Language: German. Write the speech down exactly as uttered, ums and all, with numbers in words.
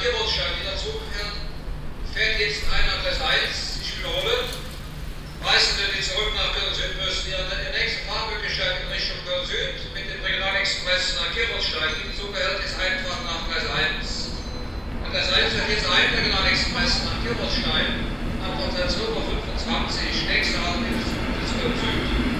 Kirchholzstein wieder zurückfährt, fährt jetzt einer Gleis eins, ich wiederhole, Reisende, die zurück nach Köln-Süd müssen, ihre nächste Fahrmöglichkeit in Richtung Köln-Süd mit dem Regionalexpress nach Kirchholzstein in Zugehört ist einfach nach Gleis eins. An Gleis eins fährt jetzt ein Regionalexpress nach Kirchholzstein ab zwölf Uhr fünfundzwanzig, nächste Halt ist Köln-Süd.